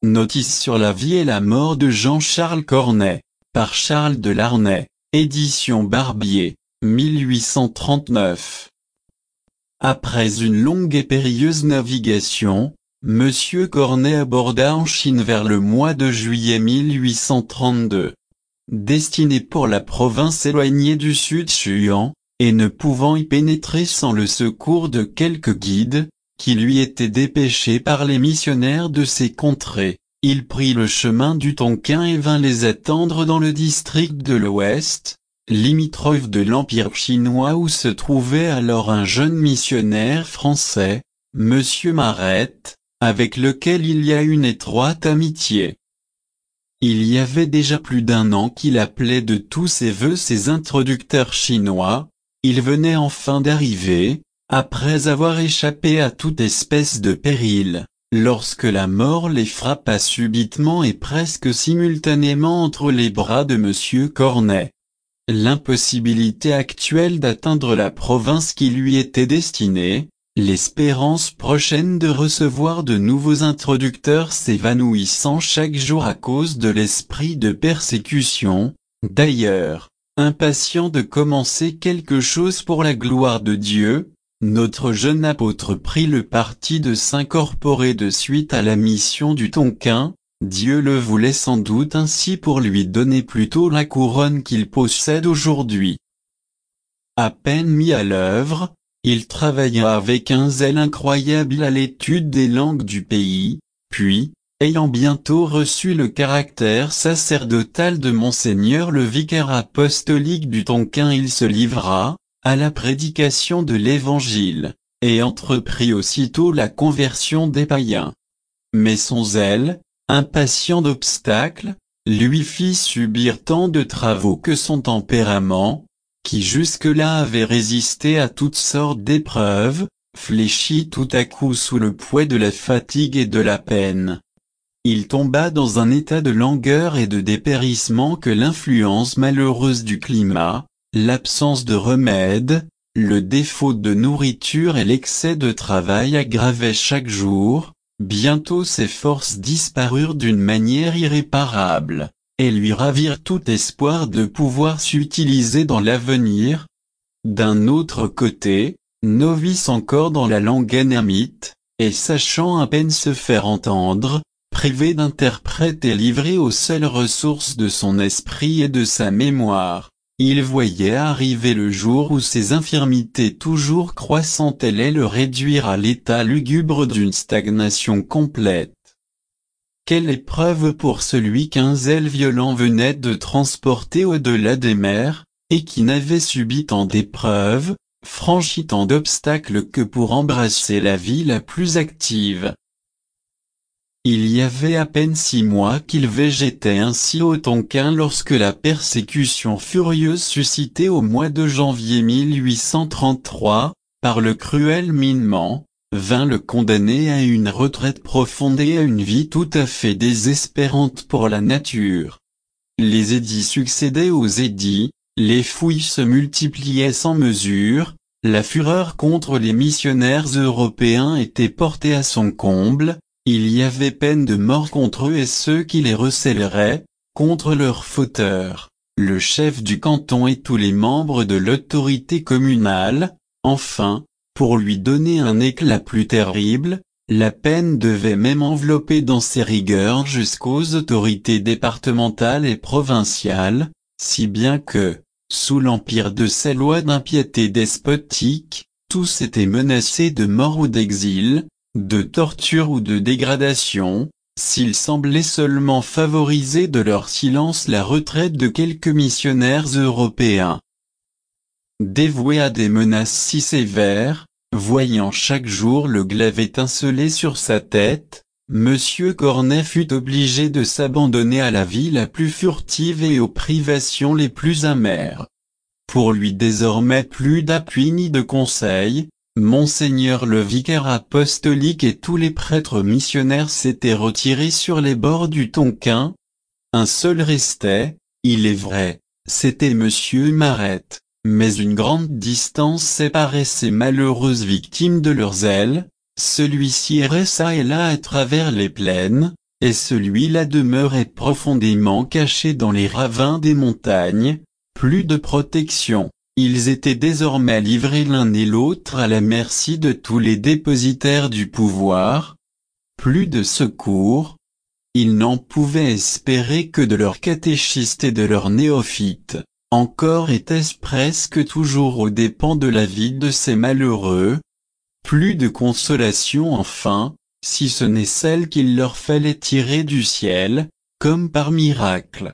Notice sur la vie et la mort de Jean-Charles Cornet, par Charles de Larnay, édition Barbier, 1839. Après une longue et périlleuse navigation, Monsieur Cornet aborda en Chine vers le mois de juillet 1832. Destiné pour la province éloignée du Sud-Chuan, et ne pouvant y pénétrer sans le secours de quelques guides, qui lui étaient dépêchés par les missionnaires de ces contrées, il prit le chemin du Tonkin et vint les attendre dans le district de l'Ouest, limitrophe de l'Empire chinois où se trouvait alors un jeune missionnaire français, Monsieur Marette, avec lequel il y a une étroite amitié. Il y avait déjà plus d'un an qu'il appelait de tous ses vœux ses introducteurs chinois, il venait enfin d'arriver, après avoir échappé à toute espèce de péril, lorsque la mort les frappa subitement et presque simultanément entre les bras de Monsieur Cornet. L'impossibilité actuelle d'atteindre la province qui lui était destinée, l'espérance prochaine de recevoir de nouveaux introducteurs s'évanouissant chaque jour à cause de l'esprit de persécution, d'ailleurs, impatient de commencer quelque chose pour la gloire de Dieu, notre jeune apôtre prit le parti de s'incorporer de suite à la mission du Tonkin. Dieu le voulait sans doute ainsi pour lui donner plutôt la couronne qu'il possède aujourd'hui. À peine mis à l'œuvre, il travailla avec un zèle incroyable à l'étude des langues du pays, puis, ayant bientôt reçu le caractère sacerdotal de Monseigneur le vicaire apostolique du Tonkin, il se livra à la prédication de l'Évangile, et entreprit aussitôt la conversion des païens. Mais son zèle, impatient d'obstacles, lui fit subir tant de travaux que son tempérament, qui jusque-là avait résisté à toutes sortes d'épreuves, fléchit tout à coup sous le poids de la fatigue et de la peine. Il tomba dans un état de langueur et de dépérissement que l'influence malheureuse du climat, l'absence de remède, le défaut de nourriture et l'excès de travail aggravaient chaque jour. Bientôt ses forces disparurent d'une manière irréparable, et lui ravirent tout espoir de pouvoir s'utiliser dans l'avenir. D'un autre côté, novice encore dans la langue annamite, et sachant à peine se faire entendre, privé d'interprète et livré aux seules ressources de son esprit et de sa mémoire, il voyait arriver le jour où ses infirmités toujours croissantes allaient le réduire à l'état lugubre d'une stagnation complète. Quelle épreuve pour celui qu'un zèle violent venait de transporter au-delà des mers, et qui n'avait subi tant d'épreuves, franchi tant d'obstacles que pour embrasser la vie la plus active. Il y avait à peine 6 mois qu'il végétait ainsi au Tonkin lorsque la persécution furieuse suscitée au mois de janvier 1833, par le cruel Minnement, vint le condamner à une retraite profonde et à une vie tout à fait désespérante pour la nature. Les édits succédaient aux édits, les fouilles se multipliaient sans mesure, la fureur contre les missionnaires européens était portée à son comble. Il y avait peine de mort contre eux et ceux qui les recèleraient, contre leurs fauteurs, le chef du canton et tous les membres de l'autorité communale. Enfin, pour lui donner un éclat plus terrible, la peine devait même envelopper dans ses rigueurs jusqu'aux autorités départementales et provinciales, si bien que, sous l'empire de ces lois d'impiété despotique, tous étaient menacés de mort ou d'exil, de torture ou de dégradation, s'ils semblaient seulement favoriser de leur silence la retraite de quelques missionnaires européens. Dévoué à des menaces si sévères, voyant chaque jour le glaive étinceler sur sa tête, Monsieur Cornet fut obligé de s'abandonner à la vie la plus furtive et aux privations les plus amères. Pour lui désormais plus d'appui ni de conseil, Monseigneur le vicaire apostolique et tous les prêtres missionnaires s'étaient retirés sur les bords du Tonkin. Un seul restait, il est vrai, c'était Monsieur Marette, mais une grande distance séparait ces malheureuses victimes de leur zèle. Celui-ci errait çà et là à travers les plaines, et celui-là demeurait profondément caché dans les ravins des montagnes. Plus de protection, ils étaient désormais livrés l'un et l'autre à la merci de tous les dépositaires du pouvoir. Plus de secours. Ils n'en pouvaient espérer que de leurs catéchistes et de leurs néophytes. Encore était-ce presque toujours aux dépens de la vie de ces malheureux. Plus de consolation enfin, si ce n'est celle qu'il leur fallait tirer du ciel, comme par miracle.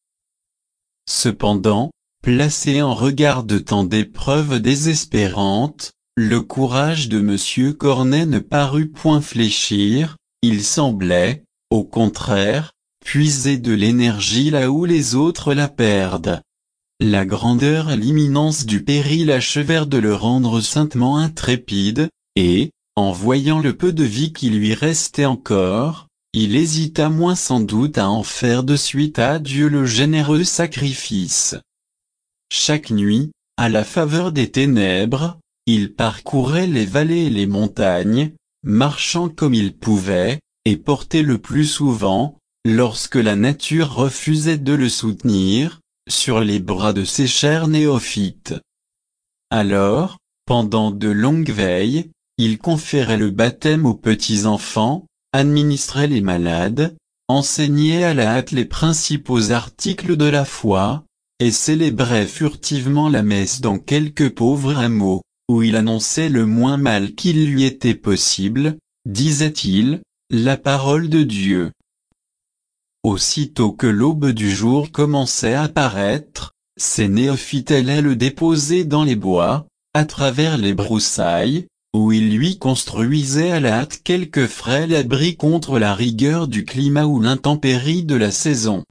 Cependant, placé en regard de tant d'épreuves désespérantes, le courage de M. Cornet ne parut point fléchir, il semblait, au contraire, puiser de l'énergie là où les autres la perdent. La grandeur et l'imminence du péril achevèrent de le rendre saintement intrépide, et, en voyant le peu de vie qui lui restait encore, il hésita moins sans doute à en faire de suite à Dieu le généreux sacrifice. Chaque nuit, à la faveur des ténèbres, il parcourait les vallées et les montagnes, marchant comme il pouvait, et portait le plus souvent, lorsque la nature refusait de le soutenir, sur les bras de ses chers néophytes. Alors, pendant de longues veilles, il conférait le baptême aux petits-enfants, administrait les malades, enseignait à la hâte les principaux articles de la foi, et célébrait furtivement la messe dans quelques pauvres hameaux, où il annonçait le moins mal qu'il lui était possible, disait-il, la parole de Dieu. Aussitôt que l'aube du jour commençait à paraître, ces néophytes allaient le déposer dans les bois, à travers les broussailles, où il lui construisait à la hâte quelque frêle abri contre la rigueur du climat ou l'intempérie de la saison.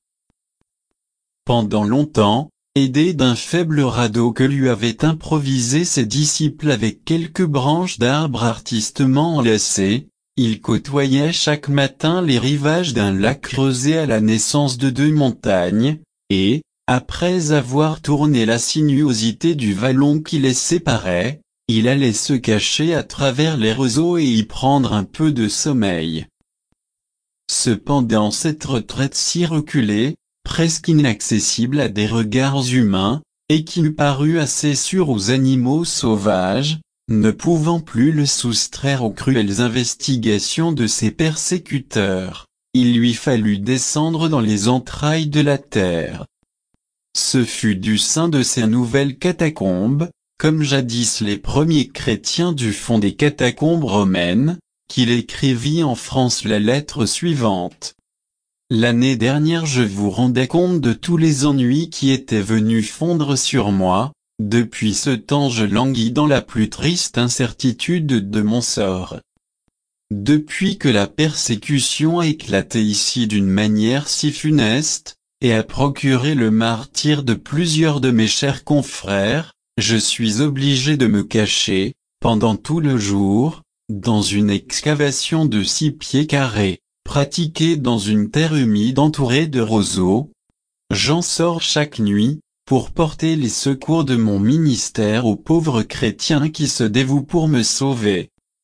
Pendant longtemps, aidé d'un faible radeau que lui avaient improvisé ses disciples avec quelques branches d'arbres artistement enlacées, il côtoyait chaque matin les rivages d'un lac creusé à la naissance de deux montagnes, et, après avoir tourné la sinuosité du vallon qui les séparait, il allait se cacher à travers les roseaux et y prendre un peu de sommeil. Cependant cette retraite si reculée, presque inaccessible à des regards humains, et qui eût paru assez sûre aux animaux sauvages, ne pouvant plus le soustraire aux cruelles investigations de ses persécuteurs, il lui fallut descendre dans les entrailles de la terre. Ce fut du sein de ces nouvelles catacombes, comme jadis les premiers chrétiens du fond des catacombes romaines, qu'il écrivit en France la lettre suivante. L'année dernière je vous rendais compte de tous les ennuis qui étaient venus fondre sur moi, depuis ce temps je languis dans la plus triste incertitude de mon sort. Depuis que la persécution a éclaté ici d'une manière si funeste, et a procuré le martyre de plusieurs de mes chers confrères, je suis obligé de me cacher, pendant tout le jour, dans une excavation de 6 pieds carrés, pratiquée dans une terre humide entourée de roseaux. J'en sors chaque nuit, pour porter les secours de mon ministère aux pauvres chrétiens qui se dévouent pour me sauver.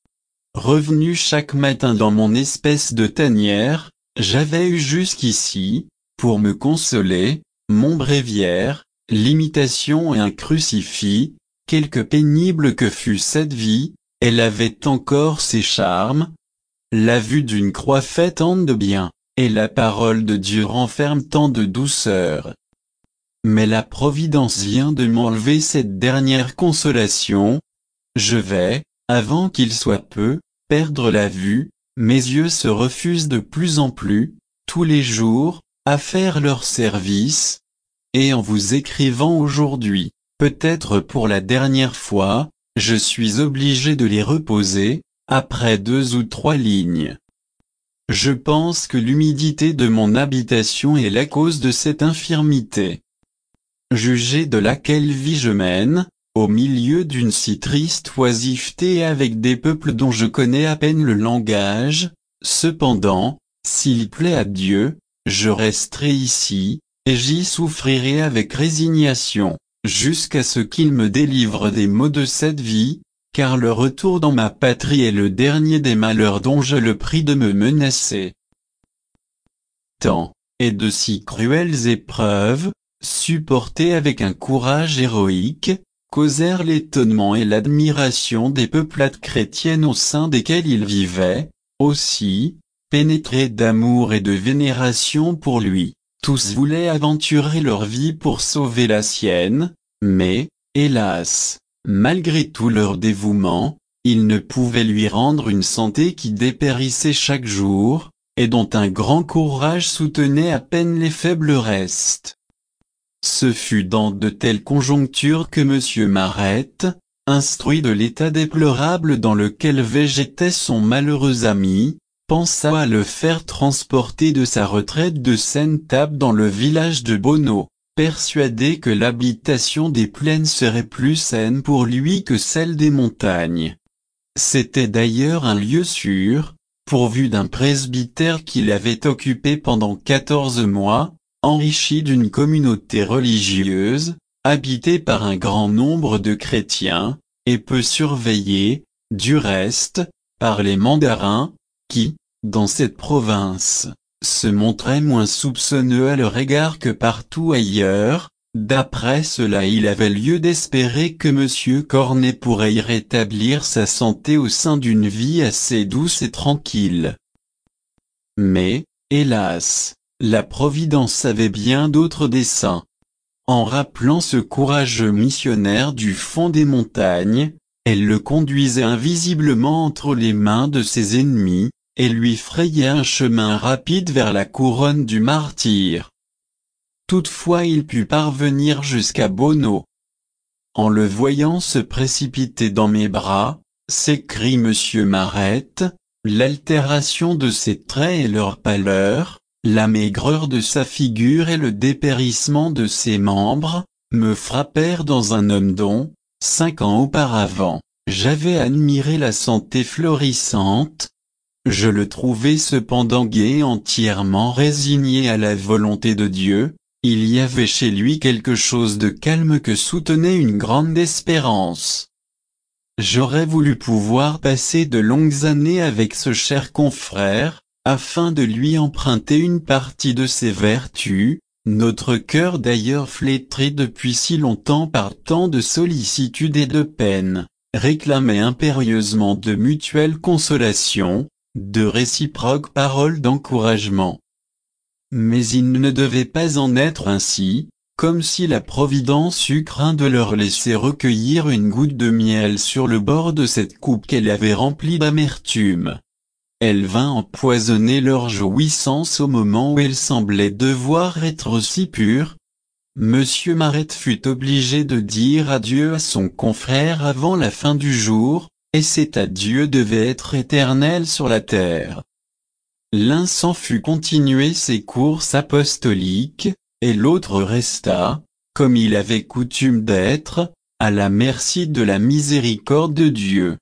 Revenu chaque matin dans mon espèce de tanière, j'avais eu jusqu'ici, pour me consoler, mon bréviaire, l'imitation et un crucifix. Quelque pénible que fût cette vie, elle avait encore ses charmes. La vue d'une croix fait tant de bien, et la parole de Dieu renferme tant de douceur. Mais la Providence vient de m'enlever cette dernière consolation. Je vais, avant qu'il soit peu, perdre la vue, mes yeux se refusent de plus en plus, tous les jours, à faire leur service. Et en vous écrivant aujourd'hui, peut-être pour la dernière fois, je suis obligé de les reposer, après 2 ou 3 lignes. Je pense que l'humidité de mon habitation est la cause de cette infirmité. Jugez de laquelle vie je mène, au milieu d'une si triste oisiveté avec des peuples dont je connais à peine le langage. Cependant, s'il plaît à Dieu, je resterai ici, et j'y souffrirai avec résignation, jusqu'à ce qu'il me délivre des maux de cette vie, car le retour dans ma patrie est le dernier des malheurs dont je le prie de me menacer. temps, et de si cruelles épreuves, supportées avec un courage héroïque, causèrent l'étonnement et l'admiration des peuplades chrétiennes au sein desquelles il vivait. Aussi, pénétrés d'amour et de vénération pour lui, tous voulaient aventurer leur vie pour sauver la sienne, mais, hélas, malgré tout leur dévouement, ils ne pouvaient lui rendre une santé qui dépérissait chaque jour, et dont un grand courage soutenait à peine les faibles restes. Ce fut dans de telles conjonctures que M. Marette, instruit de l'état déplorable dans lequel végétait son malheureux ami, pensa à le faire transporter de sa retraite de Sainte-Table dans le village de Bonneau, persuadé que l'habitation des plaines serait plus saine pour lui que celle des montagnes. C'était d'ailleurs un lieu sûr, pourvu d'un presbytère qu'il avait occupé pendant 14 mois, enrichi d'une communauté religieuse, habité par un grand nombre de chrétiens, et peu surveillé, du reste, par les mandarins, qui, dans cette province, se montraient moins soupçonneux à leur égard que partout ailleurs. D'après cela, il avait lieu d'espérer que M. Cornet pourrait y rétablir sa santé au sein d'une vie assez douce et tranquille. Mais, hélas, la Providence avait bien d'autres desseins. En rappelant ce courageux missionnaire du fond des montagnes, elle le conduisait invisiblement entre les mains de ses ennemis, et lui frayait un chemin rapide vers la couronne du martyre. Toutefois il put parvenir jusqu'à Bonneau. En le voyant se précipiter dans mes bras, s'écrie M. Marette, l'altération de ses traits et leur pâleur, la maigreur de sa figure et le dépérissement de ses membres, me frappèrent dans un homme dont, 5 ans auparavant, j'avais admiré la santé florissante. Je le trouvais cependant gai et entièrement résigné à la volonté de Dieu. Il y avait chez lui quelque chose de calme que soutenait une grande espérance. J'aurais voulu pouvoir passer de longues années avec ce cher confrère, afin de lui emprunter une partie de ses vertus, notre cœur d'ailleurs flétri depuis si longtemps par tant de sollicitude et de peine, réclamait impérieusement de mutuelles consolations, de réciproques paroles d'encouragement. Mais il ne devait pas en être ainsi, comme si la Providence eût craint de leur laisser recueillir une goutte de miel sur le bord de cette coupe qu'elle avait remplie d'amertume. Elle vint empoisonner leur jouissance au moment où elle semblait devoir être si pure. Monsieur Marette fut obligé de dire adieu à son confrère avant la fin du jour, et cet adieu devait être éternel sur la terre. L'un s'en fut continuer ses courses apostoliques, et l'autre resta, comme il avait coutume d'être, à la merci de la miséricorde de Dieu.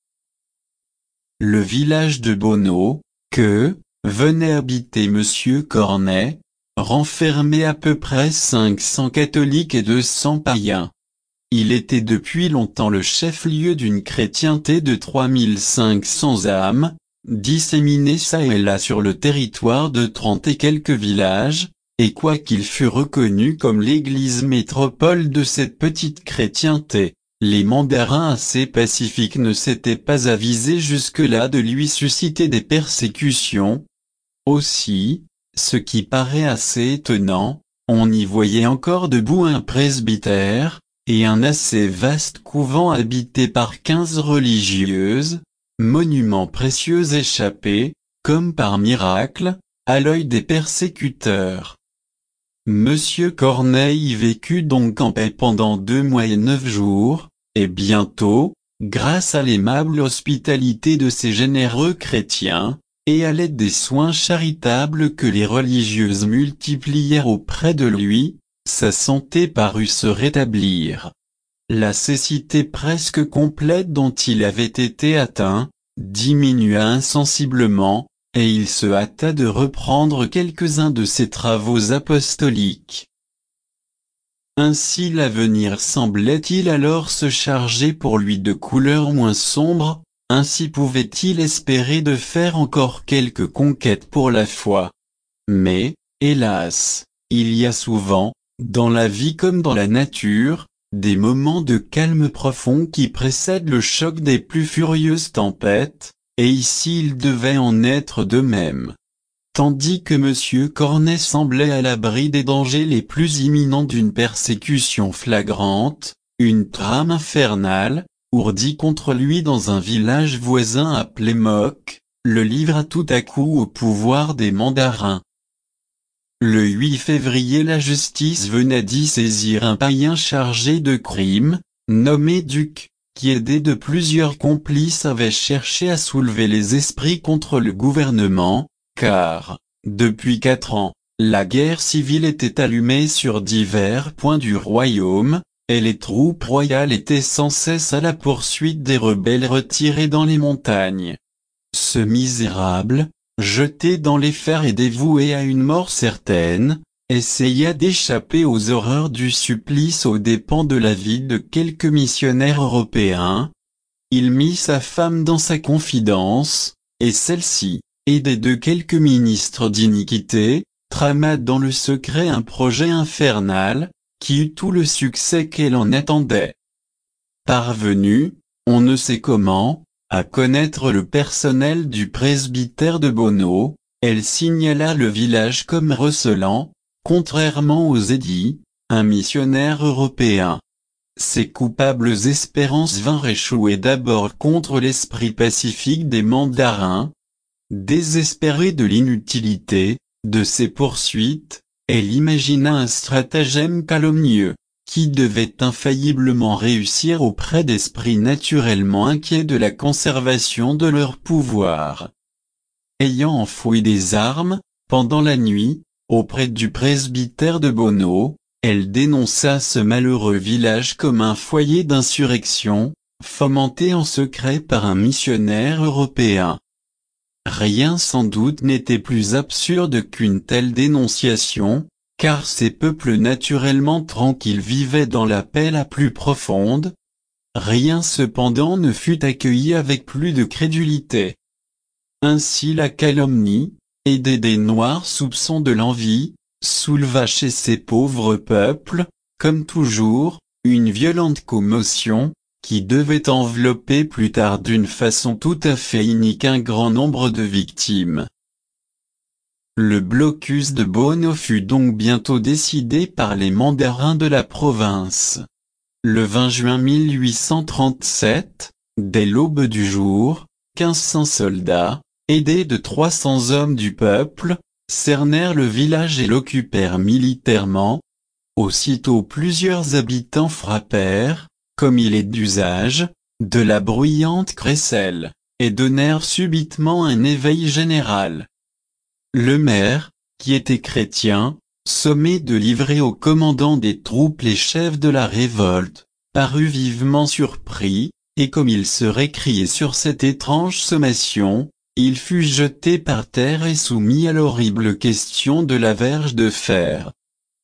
Le village de Bonneau, que venait habiter M. Cornet, renfermait à peu près 500 catholiques et 200 païens. Il était depuis longtemps le chef-lieu d'une chrétienté de 3500 âmes, disséminées çà et là sur le territoire de 30 et quelques villages, et quoiqu'il fût reconnu comme l'église métropole de cette petite chrétienté, les mandarins assez pacifiques ne s'étaient pas avisés jusque-là de lui susciter des persécutions. Aussi, ce qui paraît assez étonnant, on y voyait encore debout un presbytère, et un assez vaste couvent habité par 15 religieuses, monument précieux échappé, comme par miracle, à l'œil des persécuteurs. Monsieur Corneille y vécut donc en paix pendant 2 mois et 9 jours, et bientôt, grâce à l'aimable hospitalité de ces généreux chrétiens, et à l'aide des soins charitables que les religieuses multiplièrent auprès de lui, sa santé parut se rétablir. La cécité presque complète dont il avait été atteint, diminua insensiblement, et il se hâta de reprendre quelques-uns de ses travaux apostoliques. Ainsi l'avenir semblait-il alors se charger pour lui de couleurs moins sombres, ainsi pouvait-il espérer de faire encore quelques conquêtes pour la foi. Mais, hélas, il y a souvent, dans la vie comme dans la nature, des moments de calme profond qui précèdent le choc des plus furieuses tempêtes, et ici il devait en être de même. Tandis que M. Cornet semblait à l'abri des dangers les plus imminents d'une persécution flagrante, une trame infernale, ourdie contre lui dans un village voisin appelé Mock, le livra tout à coup au pouvoir des mandarins. Le 8 février la justice venait d'y saisir un païen chargé de crimes, nommé Duc, qui aidé de plusieurs complices avait cherché à soulever les esprits contre le gouvernement, car, depuis 4 ans, la guerre civile était allumée sur divers points du royaume, et les troupes royales étaient sans cesse à la poursuite des rebelles retirés dans les montagnes. Ce misérable, jeté dans les fers et dévoué à une mort certaine, essaya d'échapper aux horreurs du supplice aux dépens de la vie de quelques missionnaires européens. Il mit sa femme dans sa confidence, et celle-ci, aidée de quelques ministres d'iniquité, trama dans le secret un projet infernal, qui eut tout le succès qu'elle en attendait. Parvenue, on ne sait comment, à connaître le personnel du presbytère de Beauno, elle signala le village comme recelant, contrairement aux édits, un missionnaire européen. Ses coupables espérances vinrent échouer d'abord contre l'esprit pacifique des mandarins. Désespérée de l'inutilité de ces poursuites, elle imagina un stratagème calomnieux, qui devait infailliblement réussir auprès d'esprits naturellement inquiets de la conservation de leur pouvoir. Ayant enfoui des armes, pendant la nuit, auprès du presbytère de Beauno, elle dénonça ce malheureux village comme un foyer d'insurrection, fomenté en secret par un missionnaire européen. Rien sans doute n'était plus absurde qu'une telle dénonciation, car ces peuples naturellement tranquilles vivaient dans la paix la plus profonde. Rien cependant ne fut accueilli avec plus de crédulité. Ainsi la calomnie, aidée des noirs soupçons de l'envie, souleva chez ces pauvres peuples, comme toujours, une violente commotion, qui devait envelopper plus tard d'une façon tout à fait inique un grand nombre de victimes. Le blocus de Beauno fut donc bientôt décidé par les mandarins de la province. Le 20 juin 1837, dès l'aube du jour, 1500 soldats, aidés de 300 hommes du peuple, cernèrent le village et l'occupèrent militairement. Aussitôt plusieurs habitants frappèrent, comme il est d'usage, de la bruyante crécelle, et donnèrent subitement un éveil général. Le maire, qui était chrétien, sommé de livrer au commandant des troupes les chefs de la révolte, parut vivement surpris, et comme il se récriait sur cette étrange sommation, il fut jeté par terre et soumis à l'horrible question de la verge de fer.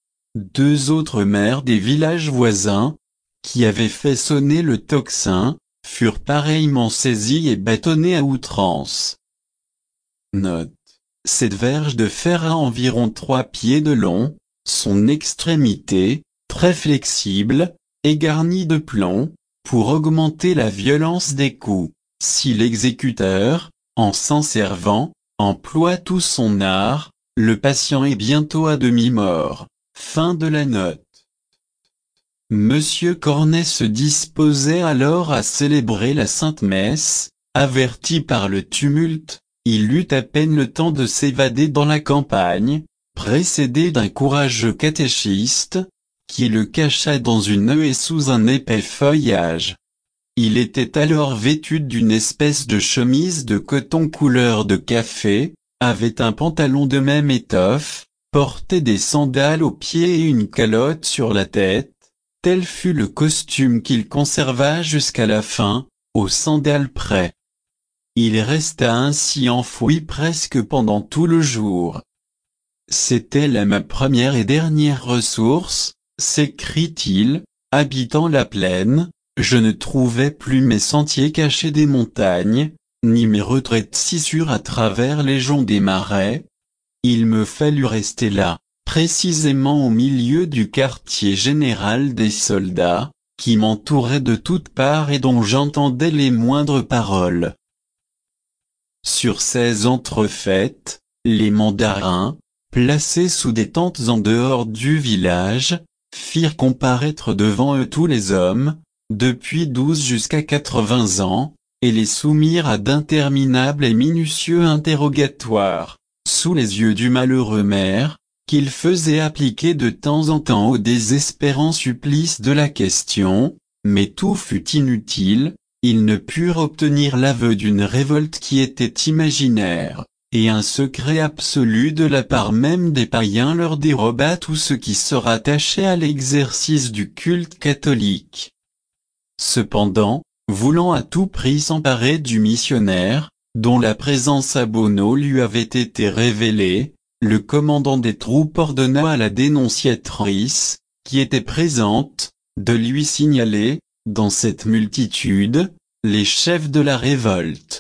2 autres maires des villages voisins, qui avaient fait sonner le tocsin, furent pareillement saisis et bâtonnés à outrance. Note. Cette verge de fer a environ 3 pieds de long, son extrémité, très flexible, est garnie de plomb, pour augmenter la violence des coups, si l'exécuteur, en s'en servant, emploie tout son art, le patient est bientôt à demi-mort. Fin de la note. Monsieur Cornet se disposait alors à célébrer la Sainte Messe. Averti par le tumulte, il eut à peine le temps de s'évader dans la campagne, précédé d'un courageux catéchiste, qui le cacha dans une haie sous un épais feuillage. Il était alors vêtu d'une espèce de chemise de coton couleur de café, avait un pantalon de même étoffe, portait des sandales aux pieds et une calotte sur la tête. Tel fut le costume qu'il conserva jusqu'à la fin, aux sandales près. Il resta ainsi enfoui presque pendant tout le jour. C'était là ma première et dernière ressource, s'écrie-t-il, habitant la plaine, je ne trouvais plus mes sentiers cachés des montagnes, ni mes retraites si sûres à travers les joncs des marais. Il me fallut rester là, précisément au milieu du quartier général des soldats, qui m'entourait de toutes parts et dont j'entendais les moindres paroles. Sur ces entrefaites, les mandarins, placés sous des tentes en dehors du village, firent comparaître devant eux tous les hommes, depuis 12 jusqu'à 80 ans, et les soumirent à d'interminables et minutieux interrogatoires, sous les yeux du malheureux maire, qu'ils faisaient appliquer de temps en temps au désespérant supplice de la question, mais tout fut inutile, ils ne purent obtenir l'aveu d'une révolte qui était imaginaire, et un secret absolu de la part même des païens leur déroba tout ce qui se rattachait à l'exercice du culte catholique. Cependant, voulant à tout prix s'emparer du missionnaire, dont la présence à Bono lui avait été révélée, le commandant des troupes ordonna à la dénonciatrice, qui était présente, de lui signaler, dans cette multitude, les chefs de la révolte.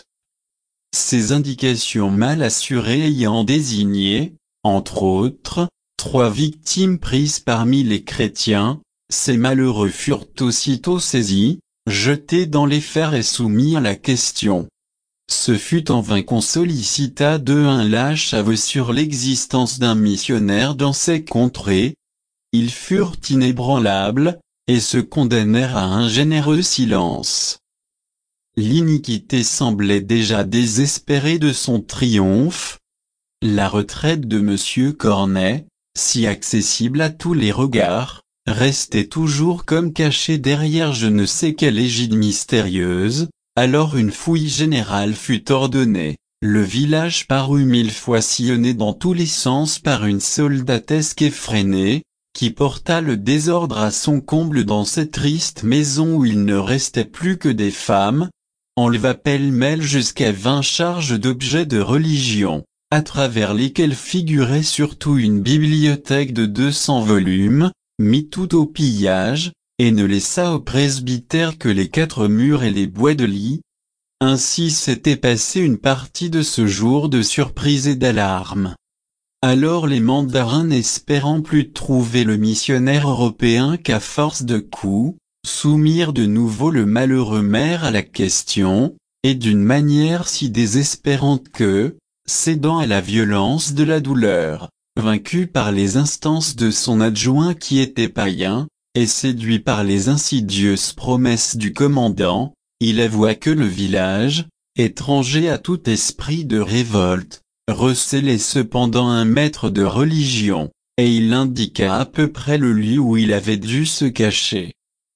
Ces indications mal assurées ayant désigné, entre autres, 3 victimes prises parmi les chrétiens, ces malheureux furent aussitôt saisis, jetés dans les fers et soumis à la question. Ce fut en vain qu'on sollicita d'eux un lâche aveu sur l'existence d'un missionnaire dans ces contrées. Ils furent inébranlables, et se condamnèrent à un généreux silence. L'iniquité semblait déjà désespérer de son triomphe. La retraite de M. Cornet, si accessible à tous les regards, restait toujours comme cachée derrière je ne sais quelle égide mystérieuse. Alors une fouille générale fut ordonnée, le village parut 1000 fois sillonné dans tous les sens par une soldatesque effrénée, qui porta le désordre à son comble dans cette triste maison où il ne restait plus que des femmes, enleva pêle-mêle jusqu'à 20 charges d'objets de religion, à travers lesquels figurait surtout une bibliothèque de 200 volumes, mit tout au pillage, et ne laissa au presbytère que les 4 murs et les bois de lit. Ainsi s'était passée une partie de ce jour de surprise et d'alarme. Alors les mandarins n'espérant plus trouver le missionnaire européen qu'à force de coups, soumirent de nouveau le malheureux maire à la question, et d'une manière si désespérante que, cédant à la violence de la douleur, vaincu par les instances de son adjoint qui était païen, et séduit par les insidieuses promesses du commandant, il avoua que le village, étranger à tout esprit de révolte, recélait cependant un maître de religion, et il indiqua à peu près le lieu où il avait dû se cacher.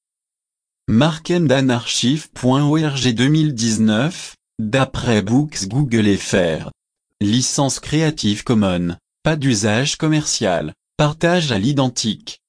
Markendanarchive.org 2019, d'après Books Google FR. Licence Creative Commons, pas d'usage commercial, partage à l'identique.